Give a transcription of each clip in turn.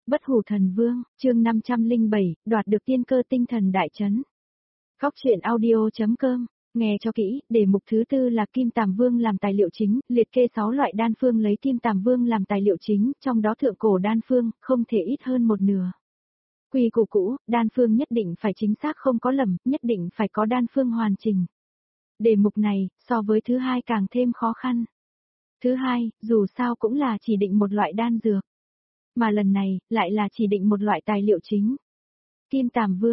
Bất hủ thần vương, chương 507, đoạt được tiên cơ tinh thần đại trấn. Góc truyện audio.com, nghe cho kỹ, đề mục thứ tư là Kim Tàm Vương làm tài liệu chính, liệt kê 6 loại đan phương lấy Kim Tàm Vương làm tài liệu chính, trong đó thượng cổ đan phương, không thể ít hơn một nửa. Quy củ cũ, đan phương nhất định phải chính xác không có lầm, nhất định phải có đan phương hoàn chỉnh. Đề mục này, so với thứ hai càng thêm khó khăn. Thứ hai, dù sao cũng là chỉ định một loại đan dược. Mà lần này, lại là chỉ định một loại tài liệu chính. Kim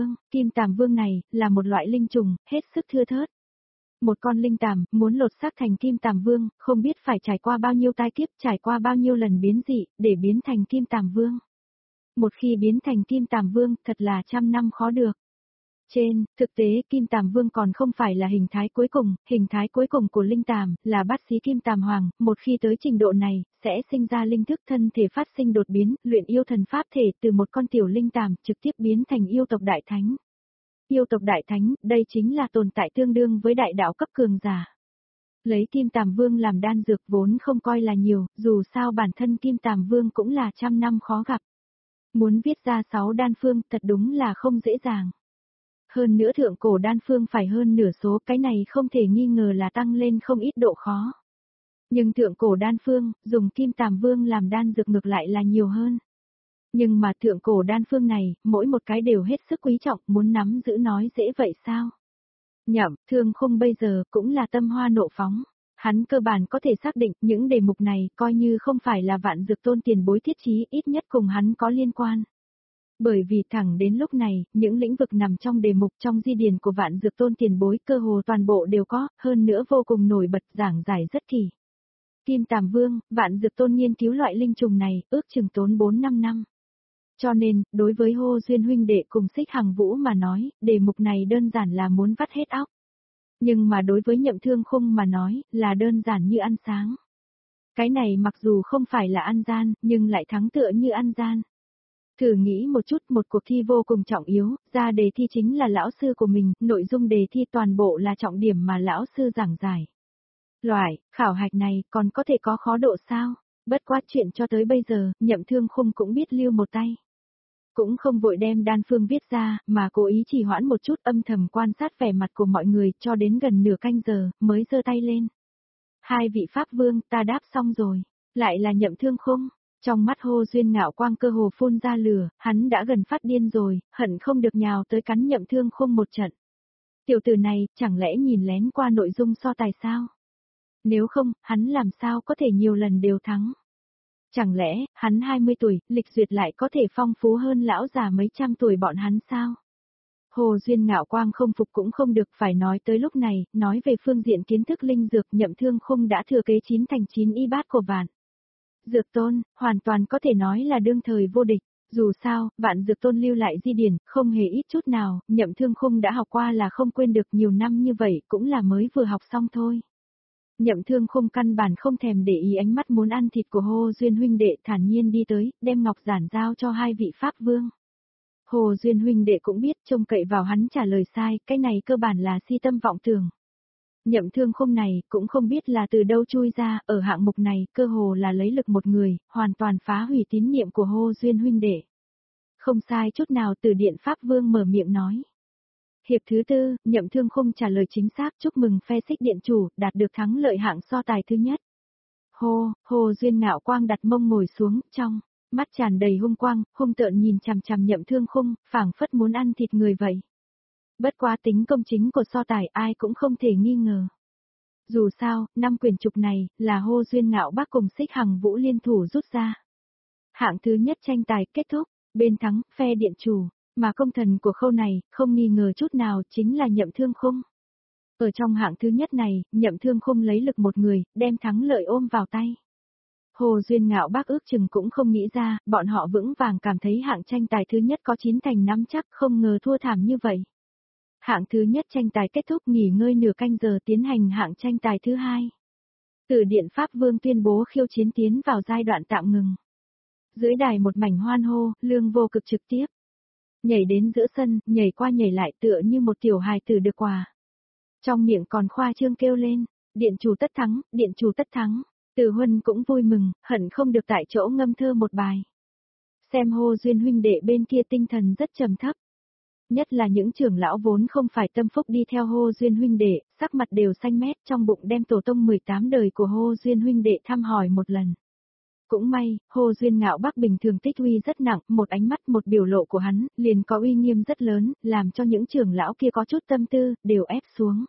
Tàm Vương này, là một loại linh trùng, hết sức thưa thớt. Một con linh tàm, muốn lột xác thành Kim Tàm Vương, không biết phải trải qua bao nhiêu tai kiếp, trải qua bao nhiêu lần biến dị, để biến thành Kim Tàm Vương. Một khi biến thành Kim Tàm Vương, thật là 100 năm khó được. Trên, thực tế Kim Tàm Vương còn không phải là hình thái cuối cùng của linh tàm, là bát xí Kim Tàm Hoàng, một khi tới trình độ này, sẽ sinh ra linh thức thân thể phát sinh đột biến, luyện yêu thần pháp thể từ một con tiểu linh tàm trực tiếp biến thành yêu tộc đại thánh. Yêu tộc đại thánh, đây chính là tồn tại tương đương với đại đạo cấp cường giả. Lấy Kim Tàm Vương làm đan dược vốn không coi là nhiều, dù sao bản thân Kim Tàm Vương cũng là 100 năm khó gặp. Muốn viết ra 6 đan phương thật đúng là không dễ dàng. Hơn nữa thượng cổ đan phương phải hơn nửa số, cái này không thể nghi ngờ là tăng lên không ít độ khó. Nhưng thượng cổ đan phương, dùng Kim Tàm Vương làm đan dược ngược lại là nhiều hơn. Nhưng mà thượng cổ đan phương này, mỗi một cái đều hết sức quý trọng, muốn nắm giữ nói dễ vậy sao? Nhậm Thương Khung bây giờ cũng là tâm hoa nộ phóng. Hắn cơ bản có thể xác định những đề mục này coi như không phải là Vạn Dược Tôn tiền bối thiết chí, ít nhất cùng hắn có liên quan. Bởi vì thẳng đến lúc này, những lĩnh vực nằm trong đề mục trong di điển của Vạn Dược Tôn tiền bối cơ hồ toàn bộ đều có, hơn nữa vô cùng nổi bật giảng giải rất kỳ. Kim Tàm Vương, Vạn Dược Tôn nghiên cứu loại linh trùng này, ước chừng tốn 4-5 năm. Cho nên, đối với Hồ Duyên huynh đệ cùng Xích Hằng Vũ mà nói, đề mục này đơn giản là muốn vắt hết óc. Nhưng mà đối với Nhậm Thương Khung mà nói, là đơn giản như ăn sáng. Cái này mặc dù không phải là ăn gian, nhưng lại thắng tựa như ăn gian. Thử nghĩ một chút, một cuộc thi vô cùng trọng yếu, ra đề thi chính là lão sư của mình, nội dung đề thi toàn bộ là trọng điểm mà lão sư giảng giải. Loại, khảo hạch này còn có thể có khó độ sao? Bất quá chuyện cho tới bây giờ, Nhậm Thương Khung cũng biết lưu một tay. Cũng không vội đem đan phương viết ra, mà cố ý chỉ hoãn một chút âm thầm quan sát vẻ mặt của mọi người cho đến gần nửa canh giờ, mới giơ tay lên. Hai vị Pháp Vương, ta đáp xong rồi. Lại là Nhậm Thương Khung. Trong mắt Hồ Duyên ngạo quang cơ hồ phun ra lửa, hắn đã gần phát điên rồi, hận không được nhào tới cắn Nhậm Thương Khung một trận. Tiểu tử này, chẳng lẽ nhìn lén qua nội dung so tài sao? Nếu không, hắn làm sao có thể nhiều lần đều thắng? Chẳng lẽ, hắn 20 tuổi, lịch duyệt lại có thể phong phú hơn lão già mấy trăm tuổi bọn hắn sao? Hồ Duyên ngạo quang không phục cũng không được, phải nói tới lúc này, nói về phương diện kiến thức linh dược, Nhậm Thương Khung đã thừa kế 9 thành 9 y bát của Vạn Dược Tôn, hoàn toàn có thể nói là đương thời vô địch. Dù sao, Vạn Dược Tôn lưu lại di điển, không hề ít chút nào, Nhậm Thương Khung đã học qua là không quên được, nhiều năm như vậy cũng là mới vừa học xong thôi. Nhậm Thương Khung căn bản không thèm để ý ánh mắt muốn ăn thịt của Hồ Duyên huynh đệ, thản nhiên đi tới, đem ngọc giản giao cho hai vị Pháp Vương. Hồ Duyên huynh đệ cũng biết trông cậy vào hắn trả lời sai, cái này cơ bản là si tâm vọng tưởng. Nhậm Thương Khung này cũng không biết là từ đâu chui ra, ở hạng mục này cơ hồ là lấy lực một người, hoàn toàn phá hủy tín niệm của Hồ Duyên huynh đệ. Không sai chút nào, Từ Điện Pháp Vương mở miệng nói. Hiệp thứ tư, Nhậm Thương Khung trả lời chính xác, chúc mừng phe Xích Điện chủ, đạt được thắng lợi hạng so tài thứ nhất. Hồ Duyên ngạo quang đặt mông ngồi xuống, trong mắt tràn đầy hung quang, hung tợn nhìn chằm chằm Nhậm Thương Khung, phảng phất muốn ăn thịt người vậy. Bất quá tính công chính của so tài ai cũng không thể nghi ngờ. Dù sao, 5 quyển trục này, là Hồ Duyên ngạo bác cùng Xích Hằng Vũ liên thủ rút ra. Hạng thứ nhất tranh tài kết thúc, bên thắng, phe điện chủ. Mà công thần của khâu này, không nghi ngờ chút nào, chính là Nhậm Thương Khung. Ở trong hạng thứ nhất này, Nhậm Thương Khung lấy lực một người, đem thắng lợi ôm vào tay. Hồ Duyên ngạo bác ước chừng cũng không nghĩ ra, bọn họ vững vàng cảm thấy hạng tranh tài thứ nhất có 9 thành nắm chắc, không ngờ thua thảm như vậy. Hạng thứ nhất tranh tài kết thúc, nghỉ ngơi nửa canh giờ tiến hành hạng tranh tài thứ hai. Từ Điện Pháp Vương tuyên bố khiêu chiến tiến vào giai đoạn tạm ngừng. Dưới đài một mảnh hoan hô, Lương Vô Cực trực tiếp. Nhảy đến giữa sân, nhảy qua nhảy lại tựa như một tiểu hài tử được quà. Trong miệng còn khoa trương kêu lên, điện chủ tất thắng, điện chủ tất thắng. Từ Huân cũng vui mừng, hận không được tại chỗ ngâm thơ một bài. Xem Hồ Duyên huynh đệ bên kia tinh thần rất trầm thấp. Nhất là những trưởng lão vốn không phải tâm phúc đi theo Hồ Duyên huynh đệ, sắc mặt đều xanh mét, trong bụng đem tổ tông 18 đời của Hồ Duyên huynh đệ thăm hỏi một lần. Cũng may, Hồ Duyên Ngạo Bắc bình thường tích uy rất nặng, một ánh mắt một biểu lộ của hắn, liền có uy nghiêm rất lớn, làm cho những trưởng lão kia có chút tâm tư, đều ép xuống.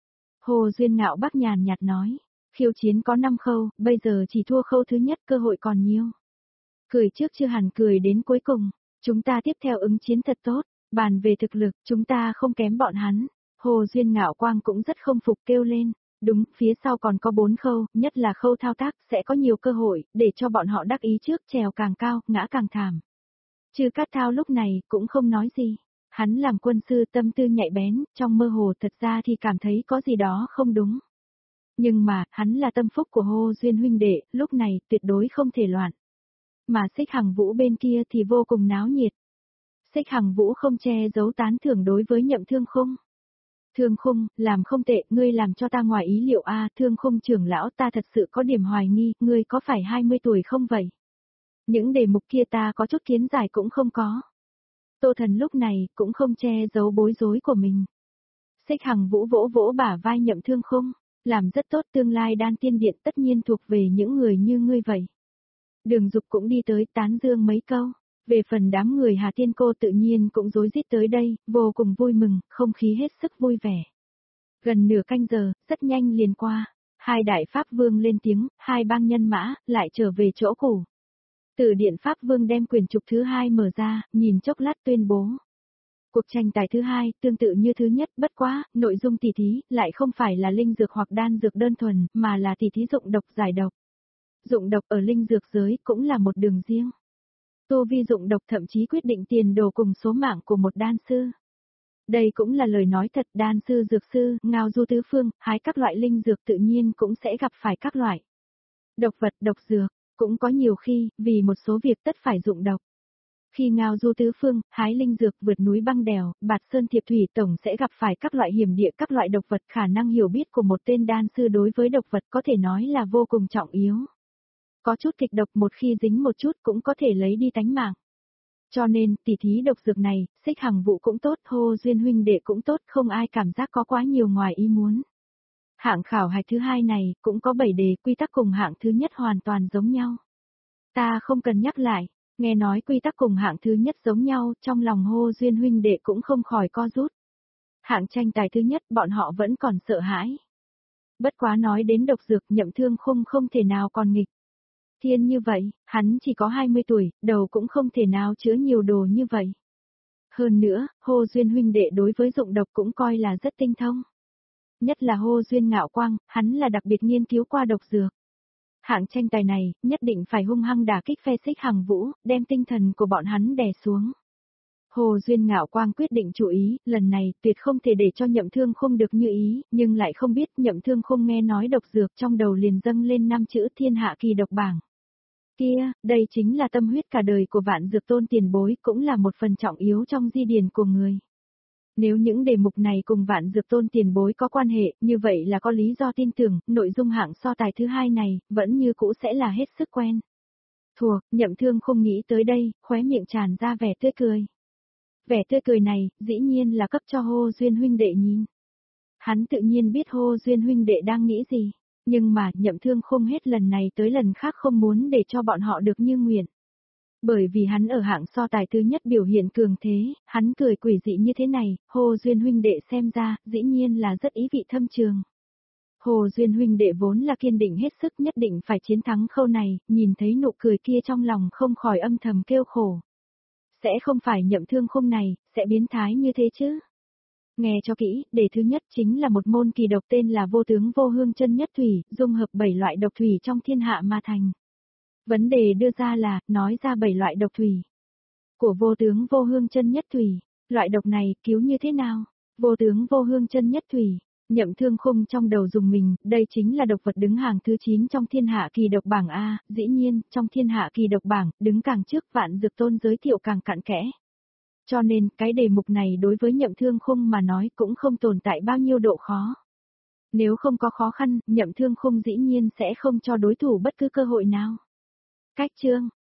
Hồ Duyên Ngạo Bắc nhàn nhạt nói, khiêu chiến có 5 khâu, bây giờ chỉ thua khâu thứ nhất, cơ hội còn nhiều. Cười trước chưa hẳn cười đến cuối cùng, chúng ta tiếp theo ứng chiến thật tốt, bàn về thực lực, chúng ta không kém bọn hắn. Hồ Duyên Ngạo Quang cũng rất không phục kêu lên. Đúng, phía sau còn có 4 khâu, nhất là khâu thao tác, sẽ có nhiều cơ hội, để cho bọn họ đắc ý trước, trèo càng cao, ngã càng thảm. Chư Cát Thao lúc này, cũng không nói gì. Hắn làm quân sư tâm tư nhạy bén, trong mơ hồ thật ra thì cảm thấy có gì đó không đúng. Nhưng mà, hắn là tâm phúc của Hồ Duyên huynh đệ, lúc này, tuyệt đối không thể loạn. Mà Xích Hằng Vũ bên kia thì vô cùng náo nhiệt. Xích Hằng Vũ không che giấu tán thưởng đối với Nhậm Thương Khung. Thương Khung, làm không tệ, ngươi làm cho ta ngoài ý liệu a, Thương Khung trưởng lão, ta thật sự có điểm hoài nghi, ngươi có phải 20 tuổi không vậy? Những đề mục kia ta có chút kiến giải cũng không có. Tô Thần lúc này cũng không che giấu bối rối của mình. Xích Hằng Vũ vỗ vỗ bả vai Nhậm Thương Khung, làm rất tốt, tương lai Đan Tiên Điện tất nhiên thuộc về những người như ngươi vậy. Đường Dục cũng đi tới tán dương mấy câu. Về phần đám người Hà Tiên Cô tự nhiên cũng rối rít tới đây, vô cùng vui mừng, không khí hết sức vui vẻ. Gần nửa canh giờ, rất nhanh liền qua. Hai đại Pháp Vương lên tiếng, hai bang nhân mã, lại trở về chỗ cũ. Từ điện Pháp Vương đem quyển trục thứ 2 mở ra, nhìn chốc lát tuyên bố. Cuộc tranh tài thứ 2, tương tự như thứ nhất, bất quá, nội dung tỷ thí, lại không phải là linh dược hoặc đan dược đơn thuần, mà là tỷ thí dụng độc giải độc. Dụng độc ở linh dược giới cũng là một đường riêng. Tu vi dụng độc thậm chí quyết định tiền đồ cùng số mạng của một đan sư. Đây cũng là lời nói thật, đan sư dược sư, ngao du tứ phương, hái các loại linh dược tự nhiên cũng sẽ gặp phải các loại độc vật, độc dược, cũng có nhiều khi, vì một số việc tất phải dụng độc. Khi ngao du tứ phương, hái linh dược, vượt núi băng đèo, bạt sơn thiệp thủy, tổng sẽ gặp phải các loại hiểm địa, các loại độc vật, khả năng hiểu biết của một tên đan sư đối với độc vật có thể nói là vô cùng trọng yếu. Có chút kịch độc một khi dính một chút cũng có thể lấy đi tánh mạng. Cho nên, tỷ thí độc dược này, Xích Hằng Vũ cũng tốt, Hồ Duyên huynh đệ cũng tốt, không ai cảm giác có quá nhiều ngoài ý muốn. Hạng khảo hạch thứ 2 này, cũng có 7 đề, quy tắc cùng hạng thứ nhất hoàn toàn giống nhau. Ta không cần nhắc lại, nghe nói quy tắc cùng hạng thứ nhất giống nhau, trong lòng Hồ Duyên huynh đệ cũng không khỏi co rút. Hạng tranh tài thứ nhất bọn họ vẫn còn sợ hãi. Bất quá nói đến độc dược, Nhậm Thương Khung không thể nào còn nghịch. Thiên như vậy, hắn chỉ có 20 tuổi, đầu cũng không thể nào chứa nhiều đồ như vậy. Hơn nữa, Hồ Duyên huynh đệ đối với dụng độc cũng coi là rất tinh thông. Nhất là Hồ Duyên Ngạo Quang, hắn là đặc biệt nghiên cứu qua độc dược. Hạng tranh tài này, nhất định phải hung hăng đả kích phe Xích Hằng Vũ, đem tinh thần của bọn hắn đè xuống. Hồ Duyên Ngạo Quang quyết định chú ý, lần này tuyệt không thể để cho Nhậm Thương Khung được như ý, nhưng lại không biết Nhậm Thương Khung nghe nói độc dược trong đầu liền dâng lên 5 chữ thiên hạ kỳ độc bảng. Kia, đây chính là tâm huyết cả đời của Vạn Dược Tôn tiền bối, cũng là một phần trọng yếu trong di điển của người. Nếu những đề mục này cùng Vạn Dược Tôn tiền bối có quan hệ, như vậy là có lý do tin tưởng, nội dung hạng so tài thứ 2 này, vẫn như cũ sẽ là hết sức quen. Thuộc, Nhậm Thương không nghĩ tới đây, khóe miệng tràn ra vẻ tươi cười. Vẻ tươi cười này, dĩ nhiên là cấp cho Hồ Duyên huynh đệ nhìn. Hắn tự nhiên biết Hồ Duyên huynh đệ đang nghĩ gì. Nhưng mà, Nhậm Thương không hết lần này tới lần khác không muốn để cho bọn họ được như nguyện. Bởi vì hắn ở hạng so tài thứ nhất biểu hiện cường thế, hắn cười quỷ dị như thế này, Hồ Duyên huynh đệ xem ra, dĩ nhiên là rất ý vị thâm trường. Hồ Duyên huynh đệ vốn là kiên định hết sức nhất định phải chiến thắng khâu này, nhìn thấy nụ cười kia trong lòng không khỏi âm thầm kêu khổ. Sẽ không phải Nhậm Thương không này, sẽ biến thái như thế chứ? Nghe cho kỹ, đề thứ nhất chính là một môn kỳ độc tên là vô tướng vô hương chân nhất thủy, dung hợp 7 loại độc thủy trong thiên hạ mà thành. Vấn đề đưa ra là, nói ra 7 loại độc thủy của vô tướng vô hương chân nhất thủy, loại độc này cứu như thế nào? Vô tướng vô hương chân nhất thủy, Nhậm Thương khung trong đầu dùng mình, đây chính là độc vật đứng hàng thứ 9 trong thiên hạ kỳ độc bảng A, dĩ nhiên, trong thiên hạ kỳ độc bảng, đứng càng trước Vạn Dược Tôn giới thiệu càng cặn kẽ. Cho nên, cái đề mục này đối với Nhậm Thương khung mà nói cũng không tồn tại bao nhiêu độ khó. Nếu không có khó khăn, Nhậm Thương khung dĩ nhiên sẽ không cho đối thủ bất cứ cơ hội nào. Cách chương